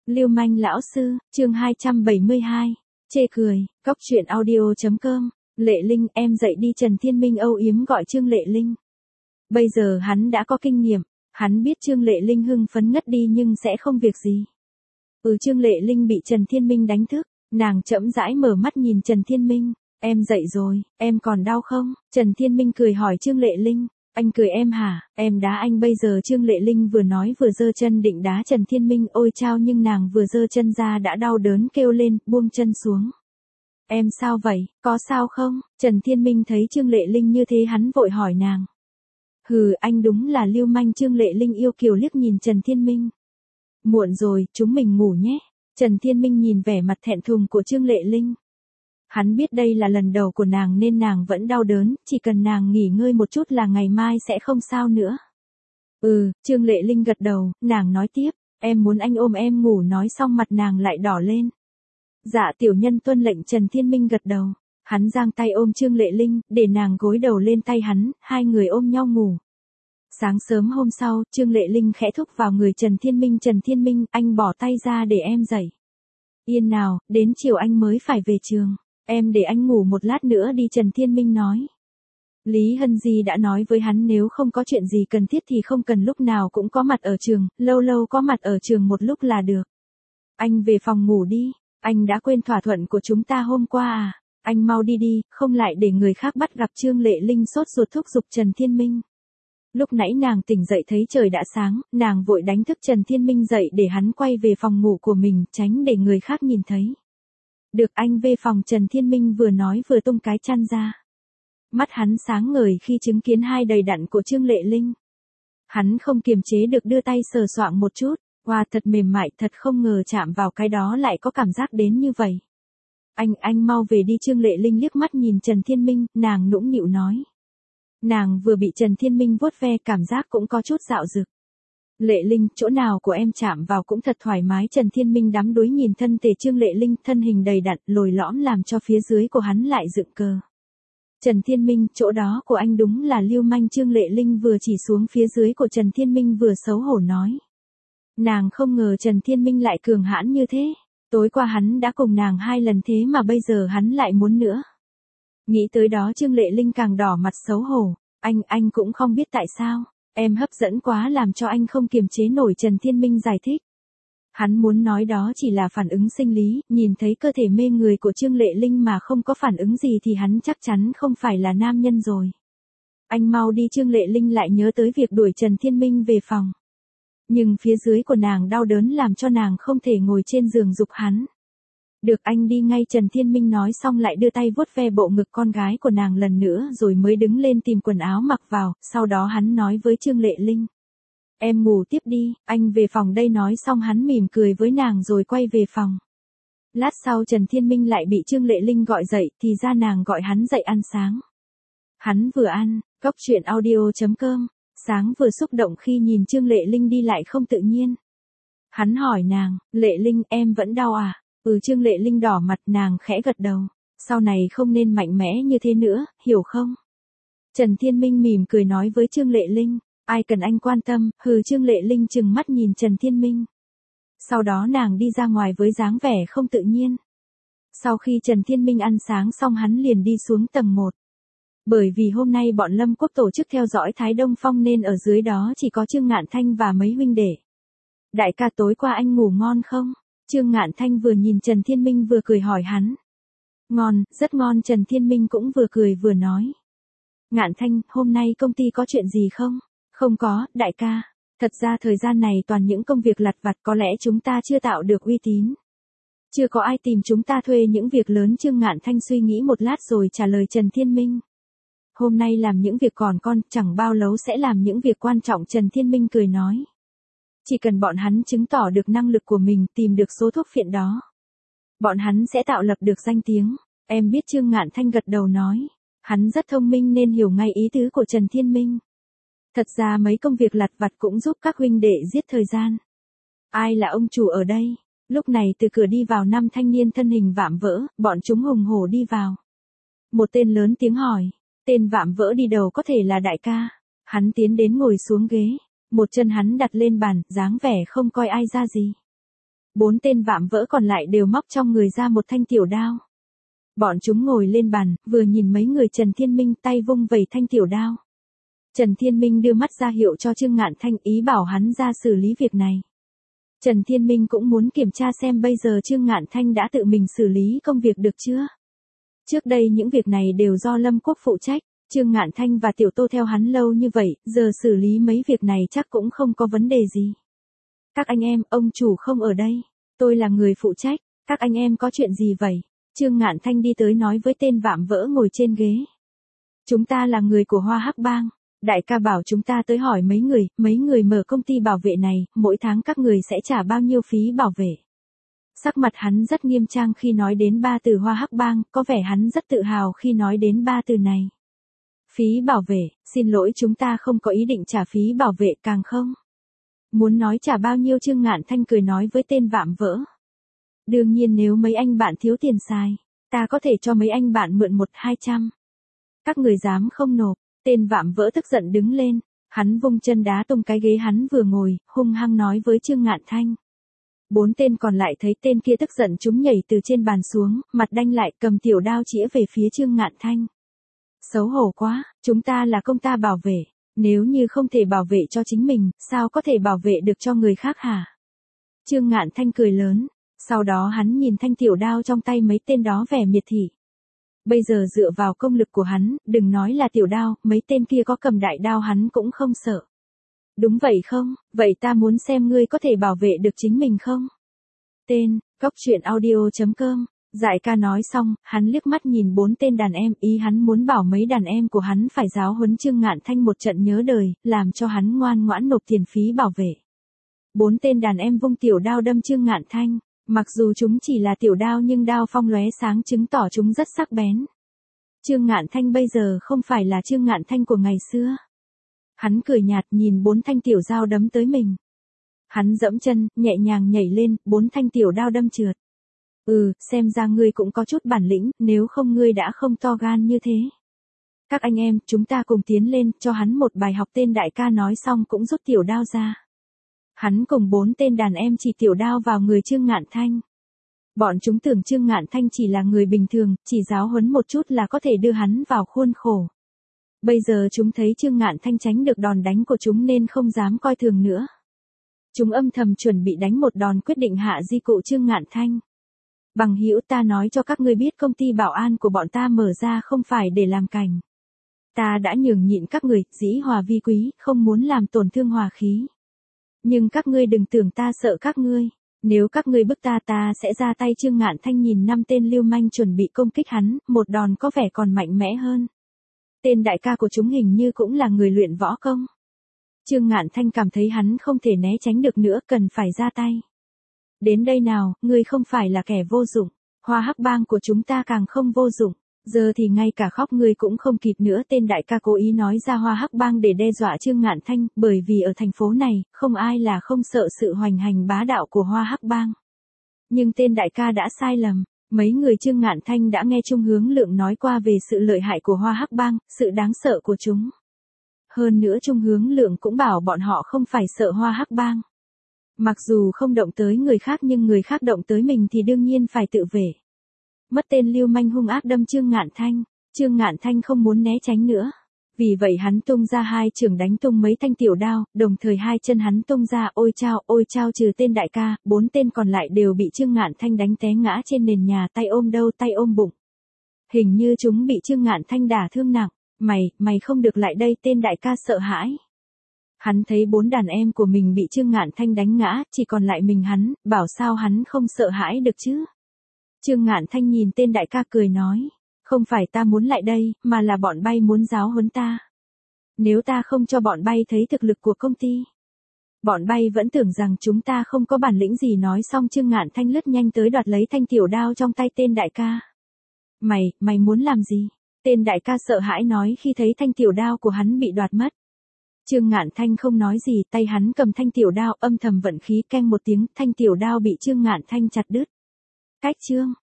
Lưu manh lão sư, chương 272. Chê cười, cóc truyện audio.com. Lệ Linh, em dậy đi. Trần Thiên Minh âu yếm gọi Trương Lệ Linh. Bây giờ hắn đã có kinh nghiệm, hắn biết Trương Lệ Linh hưng phấn ngất đi nhưng sẽ không việc gì. Trương Lệ Linh bị Trần Thiên Minh đánh thức, nàng chậm rãi mở mắt nhìn Trần Thiên Minh. Em dậy rồi, em còn đau không? Trần Thiên Minh cười hỏi Trương Lệ Linh. Anh cười em hả? Em đá anh bây giờ. Trương Lệ Linh vừa nói vừa giơ chân định đá Trần Thiên Minh. Ôi chao, nhưng nàng vừa giơ chân ra đã đau đớn kêu lên, buông chân xuống. Em sao vậy, có sao không? Trần Thiên Minh thấy Trương Lệ Linh như thế hắn vội hỏi nàng. Hừ, anh đúng là lưu manh. Trương Lệ Linh yêu kiều liếc nhìn Trần Thiên Minh. Muộn rồi, chúng mình ngủ nhé. Trần Thiên Minh nhìn vẻ mặt thẹn thùng của Trương Lệ Linh. Hắn biết đây là lần đầu của nàng nên nàng vẫn đau đớn, chỉ cần nàng nghỉ ngơi một chút là ngày mai sẽ không sao nữa. Trương Lệ Linh gật đầu, nàng nói tiếp, em muốn anh ôm em ngủ. Nói xong mặt nàng lại đỏ lên. Dạ tiểu nhân tuân lệnh. Trần Thiên Minh gật đầu, hắn giang tay ôm Trương Lệ Linh, để nàng gối đầu lên tay hắn, hai người ôm nhau ngủ. Sáng sớm hôm sau, Trương Lệ Linh khẽ thúc vào người Trần Thiên Minh. Trần Thiên Minh, anh bỏ tay ra để em dậy. Yên nào, đến chiều anh mới phải về trường. Em để anh ngủ một lát nữa đi. Trần Thiên Minh nói. Lý Hân Di đã nói với hắn nếu không có chuyện gì cần thiết thì không cần lúc nào cũng có mặt ở trường, lâu lâu có mặt ở trường một lúc là được. Anh về phòng ngủ đi, anh đã quên thỏa thuận của chúng ta hôm qua à? Anh mau đi đi, không lại để người khác bắt gặp. Trương Lệ Linh sốt ruột thúc giục Trần Thiên Minh. Lúc nãy nàng tỉnh dậy thấy trời đã sáng, nàng vội đánh thức Trần Thiên Minh dậy để hắn quay về phòng ngủ của mình, tránh để người khác nhìn thấy. Được, anh về phòng. Trần Thiên Minh vừa nói vừa tung cái chăn ra. Mắt hắn sáng ngời khi chứng kiến hai đầy đặn của Trương Lệ Linh. Hắn không kiềm chế được đưa tay sờ soạng một chút, wow, thật mềm mại, thật không ngờ chạm vào cái đó lại có cảm giác đến như vậy. Anh mau về đi. Trương Lệ Linh liếc mắt nhìn Trần Thiên Minh, nàng nũng nịu nói. Nàng vừa bị Trần Thiên Minh vuốt ve, cảm giác cũng có chút dạo dực. Lệ Linh, chỗ nào của em chạm vào cũng thật thoải mái. Trần Thiên Minh đắm đuối nhìn thân thể Trương Lệ Linh, thân hình đầy đặn, lồi lõm làm cho phía dưới của hắn lại dựng cờ. Trần Thiên Minh, chỗ đó của anh đúng là lưu manh. Trương Lệ Linh vừa chỉ xuống phía dưới của Trần Thiên Minh vừa xấu hổ nói. Nàng không ngờ Trần Thiên Minh lại cường hãn như thế. Tối qua hắn đã cùng nàng 2 lần thế mà bây giờ hắn lại muốn nữa. Nghĩ tới đó Trương Lệ Linh càng đỏ mặt xấu hổ. Anh cũng không biết tại sao. Em hấp dẫn quá làm cho anh không kiềm chế nổi. Trần Thiên Minh giải thích. Hắn muốn nói đó chỉ là phản ứng sinh lý, nhìn thấy cơ thể mê người của Trương Lệ Linh mà không có phản ứng gì thì hắn chắc chắn không phải là nam nhân rồi. Anh mau đi. Trương Lệ Linh lại nhớ tới việc đuổi Trần Thiên Minh về phòng. Nhưng phía dưới của nàng đau đớn làm cho nàng không thể ngồi trên giường giục hắn. Được, anh đi ngay. Trần Thiên Minh nói xong lại đưa tay vuốt ve bộ ngực con gái của nàng lần nữa rồi mới đứng lên tìm quần áo mặc vào, sau đó hắn nói với Trương Lệ Linh. Em ngủ tiếp đi, anh về phòng đây. Nói xong hắn mỉm cười với nàng rồi quay về phòng. Lát sau Trần Thiên Minh lại bị Trương Lệ Linh gọi dậy, thì ra nàng gọi hắn dậy ăn sáng. Hắn vừa ăn, cóc truyện audio.com, sáng vừa xúc động khi nhìn Trương Lệ Linh đi lại không tự nhiên. Hắn hỏi nàng, Lệ Linh, em vẫn đau à? Trương Lệ Linh đỏ mặt, nàng khẽ gật đầu. Sau này không nên mạnh mẽ như thế nữa, hiểu không? Trần Thiên Minh mỉm cười nói với Trương Lệ Linh. Ai cần anh quan tâm. Trương Lệ Linh trừng mắt nhìn Trần Thiên Minh. Sau đó nàng đi ra ngoài với dáng vẻ không tự nhiên. Sau khi Trần Thiên Minh ăn sáng xong hắn liền đi xuống tầng 1. Bởi vì hôm nay bọn Lâm Quốc tổ chức theo dõi Thái Đông Phong nên ở dưới đó chỉ có Trương Ngạn Thanh và mấy huynh đệ. Đại ca, tối qua anh ngủ ngon không? Trương Ngạn Thanh vừa nhìn Trần Thiên Minh vừa cười hỏi hắn. Ngon, rất ngon. Trần Thiên Minh cũng vừa cười vừa nói. Ngạn Thanh, hôm nay công ty có chuyện gì không? Không có, đại ca. Thật ra thời gian này toàn những công việc lặt vặt, có lẽ chúng ta chưa tạo được uy tín. Chưa có ai tìm chúng ta thuê những việc lớn. Trương Ngạn Thanh suy nghĩ một lát rồi trả lời Trần Thiên Minh. Hôm nay làm những việc còn con, chẳng bao lâu sẽ làm những việc quan trọng. Trần Thiên Minh cười nói. Chỉ cần bọn hắn chứng tỏ được năng lực của mình, tìm được số thuốc phiện đó, bọn hắn sẽ tạo lập được danh tiếng. Em biết. Trương Ngạn Thanh gật đầu nói. Hắn rất thông minh nên hiểu ngay ý tứ của Trần Thiên Minh. Thật ra mấy công việc lặt vặt cũng giúp các huynh đệ giết thời gian. Ai là ông chủ ở đây? Lúc này từ cửa đi vào 5 thanh niên thân hình vạm vỡ, bọn chúng hùng hổ đi vào. Một tên lớn tiếng hỏi. Tên vạm vỡ đi đầu có thể là đại ca. Hắn tiến đến ngồi xuống ghế. Một chân hắn đặt lên bàn, dáng vẻ không coi ai ra gì. 4 tên vạm vỡ còn lại đều móc trong người ra một thanh tiểu đao. Bọn chúng ngồi lên bàn, vừa nhìn mấy người Trần Thiên Minh tay vung vẩy thanh tiểu đao. Trần Thiên Minh đưa mắt ra hiệu cho Trương Ngạn Thanh ý bảo hắn ra xử lý việc này. Trần Thiên Minh cũng muốn kiểm tra xem bây giờ Trương Ngạn Thanh đã tự mình xử lý công việc được chưa. Trước đây những việc này đều do Lâm Quốc phụ trách, Trương Ngạn Thanh và Tiểu Tô theo hắn lâu như vậy, giờ xử lý mấy việc này chắc cũng không có vấn đề gì. Các anh em, ông chủ không ở đây, tôi là người phụ trách, các anh em có chuyện gì vậy? Trương Ngạn Thanh đi tới nói với tên vạm vỡ ngồi trên ghế. Chúng ta là người của Hoa Hắc Bang, đại ca bảo chúng ta tới hỏi mấy người mở công ty bảo vệ này, mỗi tháng các người sẽ trả bao nhiêu phí bảo vệ. Sắc mặt hắn rất nghiêm trang khi nói đến 3 từ Hoa Hắc Bang, có vẻ hắn rất tự hào khi nói đến 3 từ này. Phí bảo vệ, xin lỗi chúng ta không có ý định trả phí bảo vệ càng không. Muốn nói trả bao nhiêu Trương Ngạn Thanh cười nói với tên vạm vỡ. Đương nhiên nếu mấy anh bạn thiếu tiền xài, ta có thể cho mấy anh bạn mượn 100-200. Các người dám không nộp, tên vạm vỡ tức giận đứng lên, hắn vung chân đá tung cái ghế hắn vừa ngồi, hung hăng nói với Trương Ngạn Thanh. 4 tên còn lại thấy tên kia tức giận chúng nhảy từ trên bàn xuống, mặt đanh lại cầm tiểu đao chĩa về phía Trương Ngạn Thanh. Xấu hổ quá, chúng ta là công ta bảo vệ, nếu như không thể bảo vệ cho chính mình, sao có thể bảo vệ được cho người khác hả? Trương Ngạn Thanh cười lớn, sau đó hắn nhìn thanh tiểu đao trong tay mấy tên đó vẻ miệt thị. Bây giờ dựa vào công lực của hắn, đừng nói là tiểu đao, mấy tên kia có cầm đại đao hắn cũng không sợ. Đúng vậy không, vậy ta muốn xem ngươi có thể bảo vệ được chính mình không? Tên, goctruyện.audio.com. Giải ca nói xong, hắn liếc mắt nhìn 4 tên đàn em, ý hắn muốn bảo mấy đàn em của hắn phải giáo huấn Trương Ngạn Thanh một trận nhớ đời, làm cho hắn ngoan ngoãn nộp tiền phí bảo vệ. 4 tên đàn em vung tiểu đao đâm Trương Ngạn Thanh, mặc dù chúng chỉ là tiểu đao nhưng đao phong lóe sáng chứng tỏ chúng rất sắc bén. Trương Ngạn Thanh bây giờ không phải là Trương Ngạn Thanh của ngày xưa. Hắn cười nhạt nhìn 4 thanh tiểu dao đấm tới mình. Hắn dẫm chân, nhẹ nhàng nhảy lên, 4 thanh tiểu đao đâm trượt. Xem ra ngươi cũng có chút bản lĩnh, nếu không ngươi đã không to gan như thế. Các anh em, chúng ta cùng tiến lên, cho hắn một bài học. Tên đại ca nói xong cũng rút tiểu đao ra. Hắn cùng 4 tên đàn em chỉ tiểu đao vào người Trương Ngạn Thanh. Bọn chúng tưởng Trương Ngạn Thanh chỉ là người bình thường, chỉ giáo huấn một chút là có thể đưa hắn vào khuôn khổ. Bây giờ chúng thấy Trương Ngạn Thanh tránh được đòn đánh của chúng nên không dám coi thường nữa. Chúng âm thầm chuẩn bị đánh một đòn quyết định hạ di cụ Trương Ngạn Thanh. Bằng hữu, ta nói cho các ngươi biết công ty bảo an của bọn ta mở ra không phải để làm cảnh. Ta đã nhường nhịn các người, dĩ hòa vi quý, không muốn làm tổn thương hòa khí. Nhưng các ngươi đừng tưởng ta sợ các ngươi. Nếu các ngươi bức ta sẽ ra tay. Trương Ngạn Thanh nhìn 5 tên lưu manh chuẩn bị công kích hắn, một đòn có vẻ còn mạnh mẽ hơn. Tên đại ca của chúng hình như cũng là người luyện võ công. Trương Ngạn Thanh cảm thấy hắn không thể né tránh được nữa, cần phải ra tay. Đến đây nào, ngươi không phải là kẻ vô dụng, Hoa Hắc Bang của chúng ta càng không vô dụng, giờ thì ngay cả khóc ngươi cũng không kịp nữa. Tên đại ca cố ý nói ra Hoa Hắc Bang để đe dọa Trương Ngạn Thanh, bởi vì ở thành phố này, không ai là không sợ sự hoành hành bá đạo của Hoa Hắc Bang. Nhưng tên đại ca đã sai lầm, mấy người Trương Ngạn Thanh đã nghe Trung Hướng Lượng nói qua về sự lợi hại của Hoa Hắc Bang, sự đáng sợ của chúng. Hơn nữa Trung Hướng Lượng cũng bảo bọn họ không phải sợ Hoa Hắc Bang. Mặc dù không động tới người khác nhưng người khác động tới mình thì đương nhiên phải tự vệ. Mất tên lưu manh hung ác đâm Trương Ngạn Thanh. Trương Ngạn Thanh không muốn né tránh nữa. Vì vậy hắn tung ra 2 chưởng đánh tung mấy thanh tiểu đao, đồng thời 2 chân hắn tung ra ôi chao trừ tên đại ca, 4 tên còn lại đều bị Trương Ngạn Thanh đánh té ngã trên nền nhà, tay ôm đâu tay ôm bụng. Hình như chúng bị Trương Ngạn Thanh đả thương nặng. Mày không được lại đây. Tên đại ca sợ hãi. Hắn thấy 4 đàn em của mình bị Trương Ngạn Thanh đánh ngã, chỉ còn lại mình hắn, bảo sao hắn không sợ hãi được chứ. Trương Ngạn Thanh nhìn tên đại ca cười nói, không phải ta muốn lại đây, mà là bọn bay muốn giáo huấn ta. Nếu ta không cho bọn bay thấy thực lực của công ty, bọn bay vẫn tưởng rằng chúng ta không có bản lĩnh gì. Nói xong Trương Ngạn Thanh lướt nhanh tới đoạt lấy thanh tiểu đao trong tay tên đại ca. Mày muốn làm gì? Tên đại ca sợ hãi nói khi thấy thanh tiểu đao của hắn bị đoạt mất. Trương Ngạn Thanh không nói gì, tay hắn cầm thanh tiểu đao, âm thầm vận khí, keng một tiếng, thanh tiểu đao bị Trương Ngạn Thanh chặt đứt. Cách chương